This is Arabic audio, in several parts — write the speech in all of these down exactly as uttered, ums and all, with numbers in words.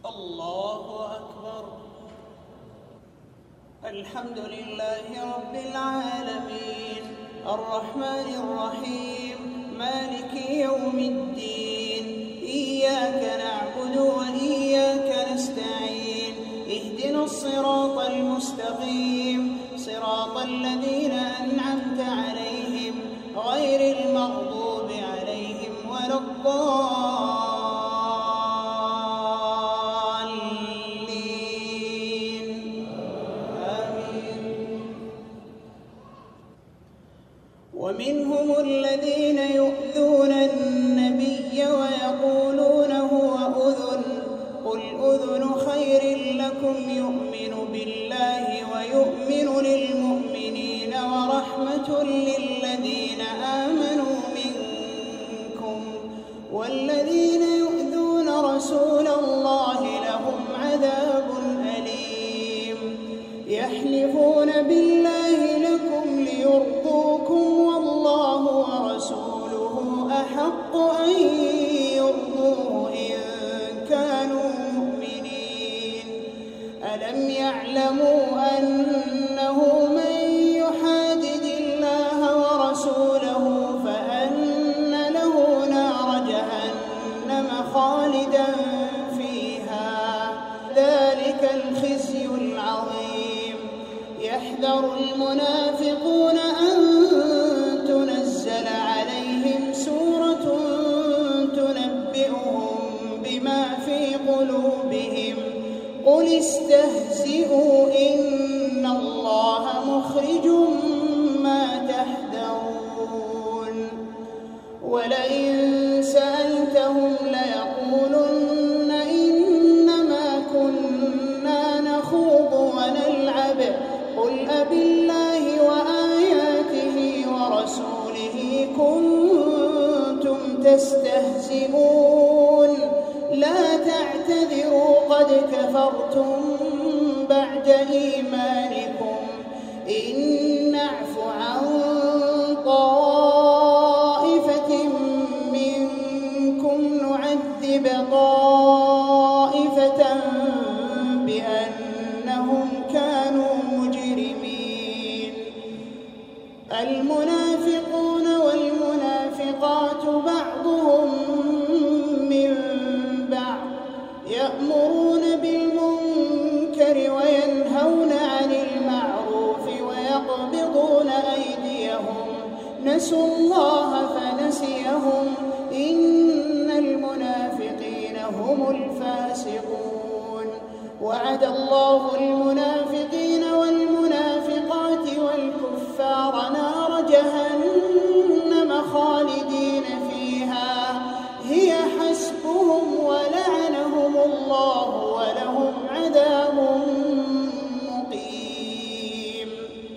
الله أكبر. الحمد لله رب العالمين الرحمن الرحيم مالك يوم الدين. إياك نعبد وإياك نستعين. اهدنا الصراط المستقيم صراط الذين أنعمت عليهم غير المغضوب عليهم ولا الضالين. آمين. ومنهم الذين يؤذون النبي ويقولون هو أذن قل أذن خير لكم يؤمن بالله ويؤمن للمؤمنين ورحمة للذين آمنوا منكم والذين يؤذون رسول الله لهم عذاب أليم. يحلفون بالله لكم ليرضوكم والله ورسوله أحق أن يرضوه إن كانوا مؤمنين. ألم يعلموا أنه من يحادد الله ورسوله فأن له نار جهنم خالدا فيها ذلك الخزي العظيم. يحذر المنافقون أن تنزل عليهم سورة تنبئهم بما في قلوبهم قل استهزئوا إن الله مخرج ما تحذرون. ولئن سألتهم ليقولن إنما كنا نخوض ونلعب قل أبالله وآياته ورسوله كنتم تستهزئون لا تعتذروا قد كفرتم بعد إيمانكم إن نعف عن طائفة منكم نعذب طائفة بأنهم كانوا مجرمين. المنافقون والمنافقات بعضهم من بعض يأمرون بالمنكر وينهون عن المعروف ويقبضون أيديهم نسوا الله فنسيهم إن المنافقين هم الفاسقون. وعد الله المنافقين والمنافقات والكفار نار جهنم خالدين فيها هي حسبهم ولعنهم الله ولهم عذاب مقيم.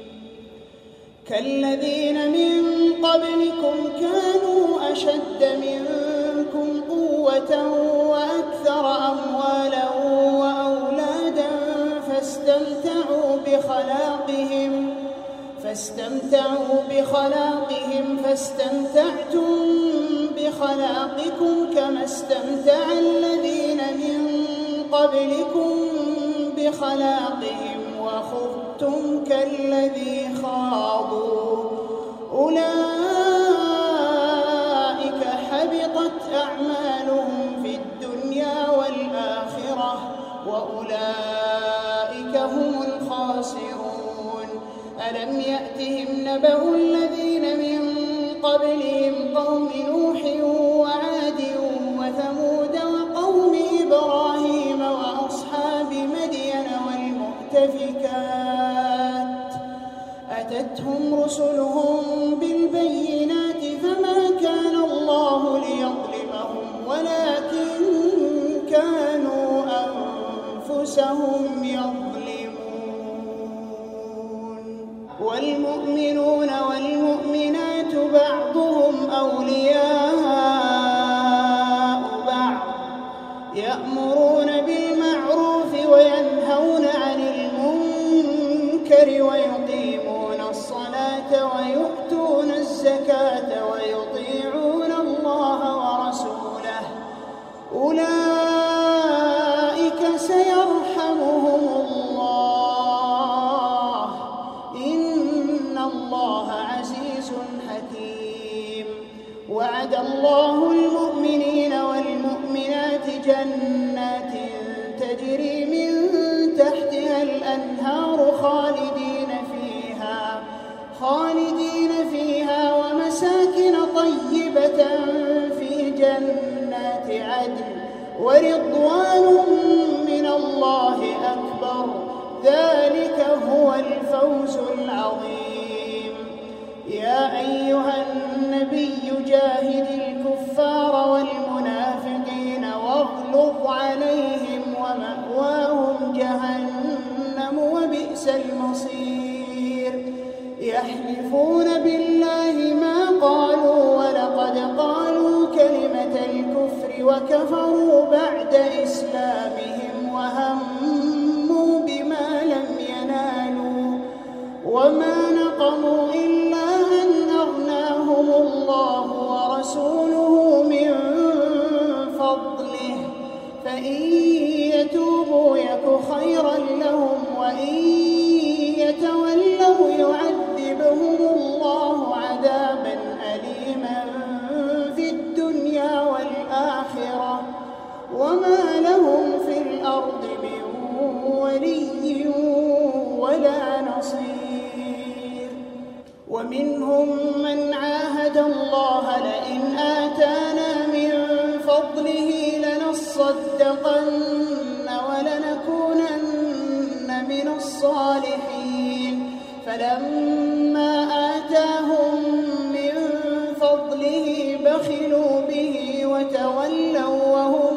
كالذين من قبلكم كانوا أشد منكم قوة وأكثر أموالا وأولادا فاستمتعوا بخلاقهم فاستمتعوا بخلاقهم فاستمتعتم بخلاقكم كما استمتع الذين من قبلكم بخلاقهم وخضتم كالذي خاضوا أولئك حبطت أعمالهم في الدنيا والآخرة وأولئك هم الخاسرون. ألم يأتهم نبأ الذين من قبلهم قوم نوح وعاد وثمود وقوم إبراهيم وأصحاب مدين والمؤتفكات أتتهم رسلهم بالبينات فما كان الله ليظلمهم ولكن كانوا أنفسهم يظلمون. والمؤمنون والمؤمنات بعضهم أولياء بعض يأمرون بالمعروف وينهون عن المنكر ويقيمون الصلاة ويؤتون الزكاة ويطيعون الله ورسوله أولئك جنات تجري من تحتها الأنهار خالدين فيها خالدين فيها ومساكن طيبة في جنات عدن ورضوان من الله أكبر ذلك هو الفوز العظيم. يا أيها النبي جاهد الكفار والمنافقين واغلظ عليهم ومأواهم جهنم وبئس المصير. يحلفون بالله ما قالوا ولقد قالوا كلمة الكفر وكفروا بعد إسلامهم وهموا بما لم ينالوا وما نقموا إلا أن أغناهم الله ورسوله من فضله فإن يتوبوا يك خيرا لهم وإن يتولوا يعذبهم الله عذابا أليما في الدنيا والآخرة وما لهم في الأرض من ولي ولا نصير. ومنهم من عاهد الله لئن آتانا من فضله لنصدقن ولنكونن من الصالحين فلما آتاهم من فضله بخلوا به وتولوا وهم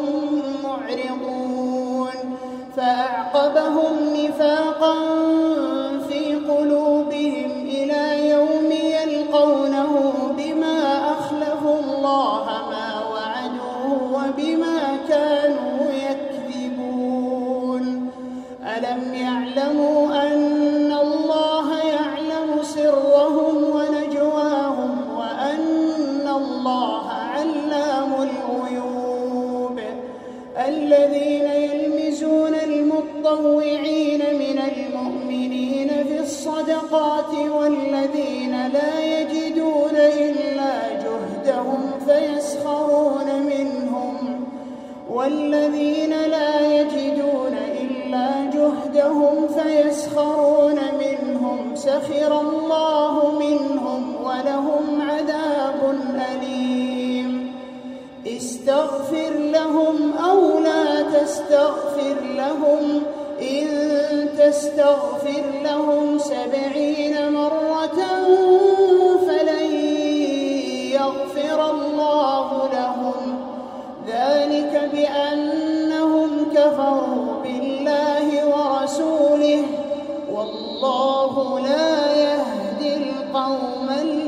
معرضون فأعقبهم نفاقا في قلوبهم إلى يوم يلقونه بما أخلفوا الله ما وعدوه وبما كانوا يكذبون. ألم يعلموا أن الله يعلم سرهم ونجواهم وأن الله علام الغيوب. الذين يلمزون المطوعين من المؤمنين في الصدقات والذين لا يجدون إلا جهدهم فيسخرون منهم والذين لا يجدون إلا جهدهم فيسخرون منهم سخر الله منهم ولهم عذاب أليم. استغفر لهم أو لا تستغفر لهم إن تستغفر لهم سبعين مرة فلن يغفر الله لهم ذلك بأنهم كفروا بالله ورسوله والله لا يهدي القوم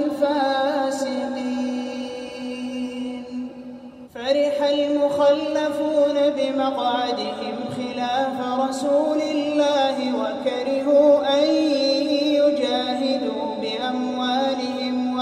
الفاسقين. فرح المخلفون بمقعدهم خلاف رسول الله وكرهوا أن يجاهدوا بأموالهم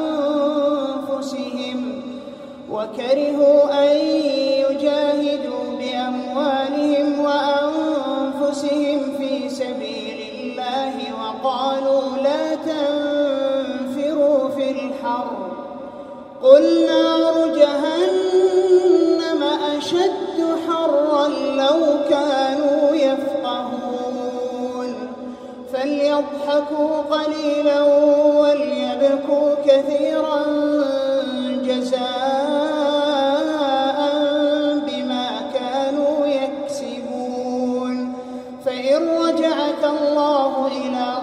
وأنفسهم وكرهوا أن يجاهدوا بأموالهم وأنفسهم في سبيل الله وقالوا لا تنفروا في الحر قل نار جهنم أشد حرا لو كانوا يفقهون. فليضحكوا قليلا وليبكوا كثيرا جزاء بما كانوا يكسبون. فإن رجعك الله إلى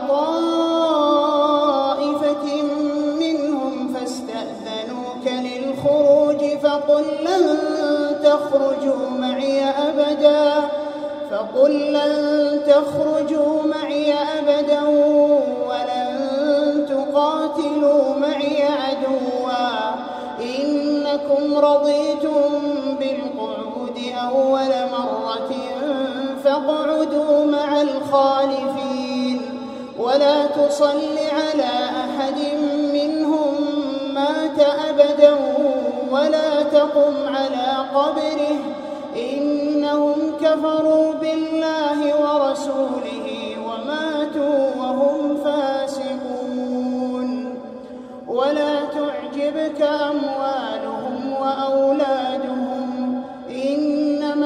طائفة منهم فاستأذنوك للخروج فقل لن تخرجوا معي أبدا فقل لن تخرجوا معي أبدا ولن تقاتلوا معي عدوا إنكم رضيتم بالقعود أول مرة فاقعدوا مع الخالفين ولا تصل على أحد منهم مات أبدا ولا تقم على قبره إنهم كفروا بالله ورسوله وماتوا وهم فاسقون. ولا تعجبك أموالهم وأولادهم إنما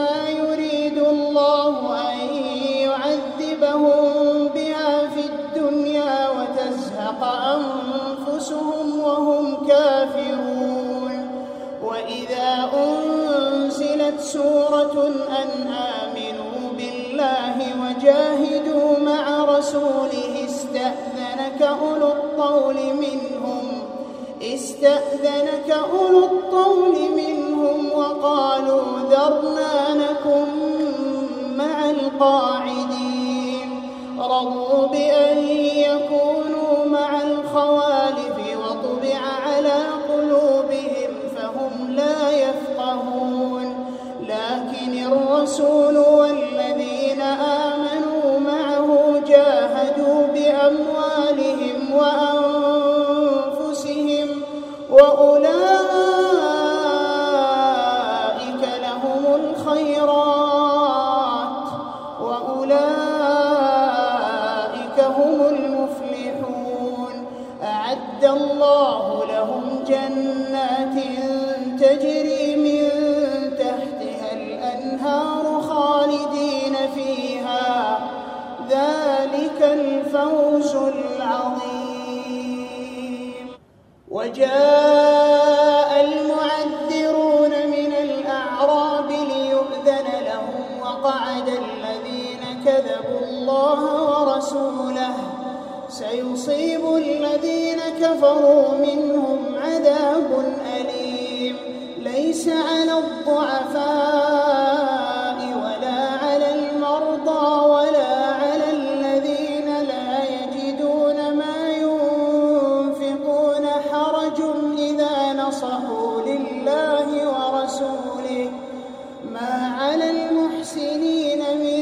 أن آمنوا بالله وجاهدوا مع رسوله استأذنك أولو الطول منهم استأذنك أولو الطول منهم وقالوا ذرنا نكن مع القاعدين رضوا بأن يكونوا مع الخوالف وطبع على قلوبهم فهم لا يفقهون لكن الرسول والذين آمنوا معه جاهدوا بأموالهم وأنفسهم وأولئك لهم الخيرات وأولئك هم المفلحون أعد الله لهم جنات تجري من تحتها الأنهار خالدين فيها ذلك الفوز العظيم. وجاء المعذرون من الأعراب ليؤذن لهم وقعد الذين كذبوا الله ورسوله سيصيب الذين كفروا منهم عذاب أليم ليس على الضعفاء ولا على المرضى ولا على الذين لا يجدون ما ينفقون حرج إذا نصحوا لله ورسوله ما على المحسنين من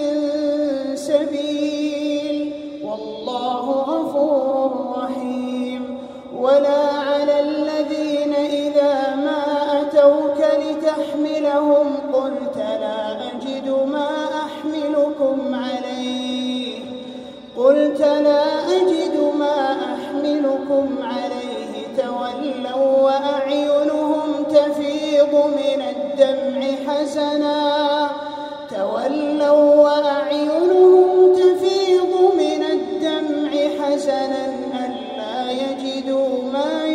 سبيل والله غفور رحيم ولا على الذين إذا ما أتوك لتحملهم قلت لا أجد ما أحملكم عليه قلت لا أجد ما أحملكم عليه تولوا وأعينهم تفيض من الدمع حزنا تولوا وأعينهم تفيض من الدمع حزنا ألا يجدوا ما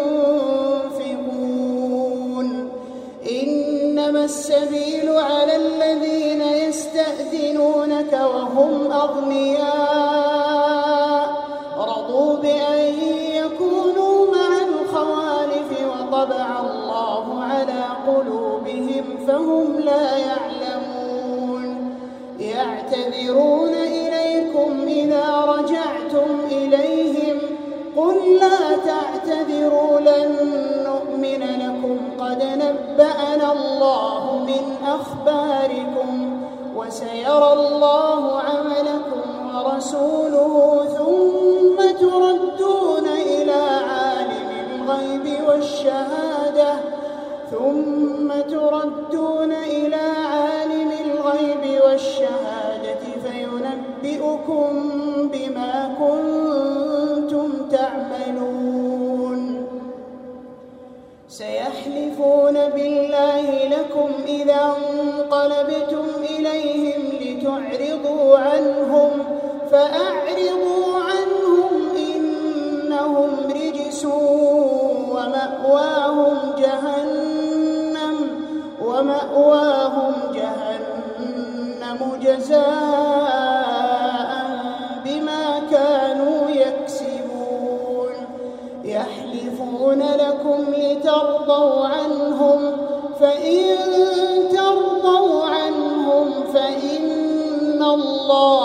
ينفقون إنما السبيل على الذين يستأذنونك وهم أغنياء رضوا بأن يكونوا مع الخوالف وطبع الله على قلوبهم فهم لا يعلمون يعتذرون إليكم إذا رجعتم إليهم قل لا تعتذروا لن نؤمن لكم قد نبأنا الله من أخباركم وسيرى الله عملكم ورسوله ثم تردون إلى عالم الغيب والشهادة ثم تردون إلى عالم الغيب والشهادة فينبئكم بما كنتم تعملون سيحلفون بالله لكم إذا انقلبتم إليهم لتعرضوا عنهم فأعرضوا عنهم إنهم رجس ومأواهم جهنم ومأواهم جهنم جزاء بما كانوا يكسبون يحلفون لكم لترضوا عنهم فإن ترضوا عنهم فإن الله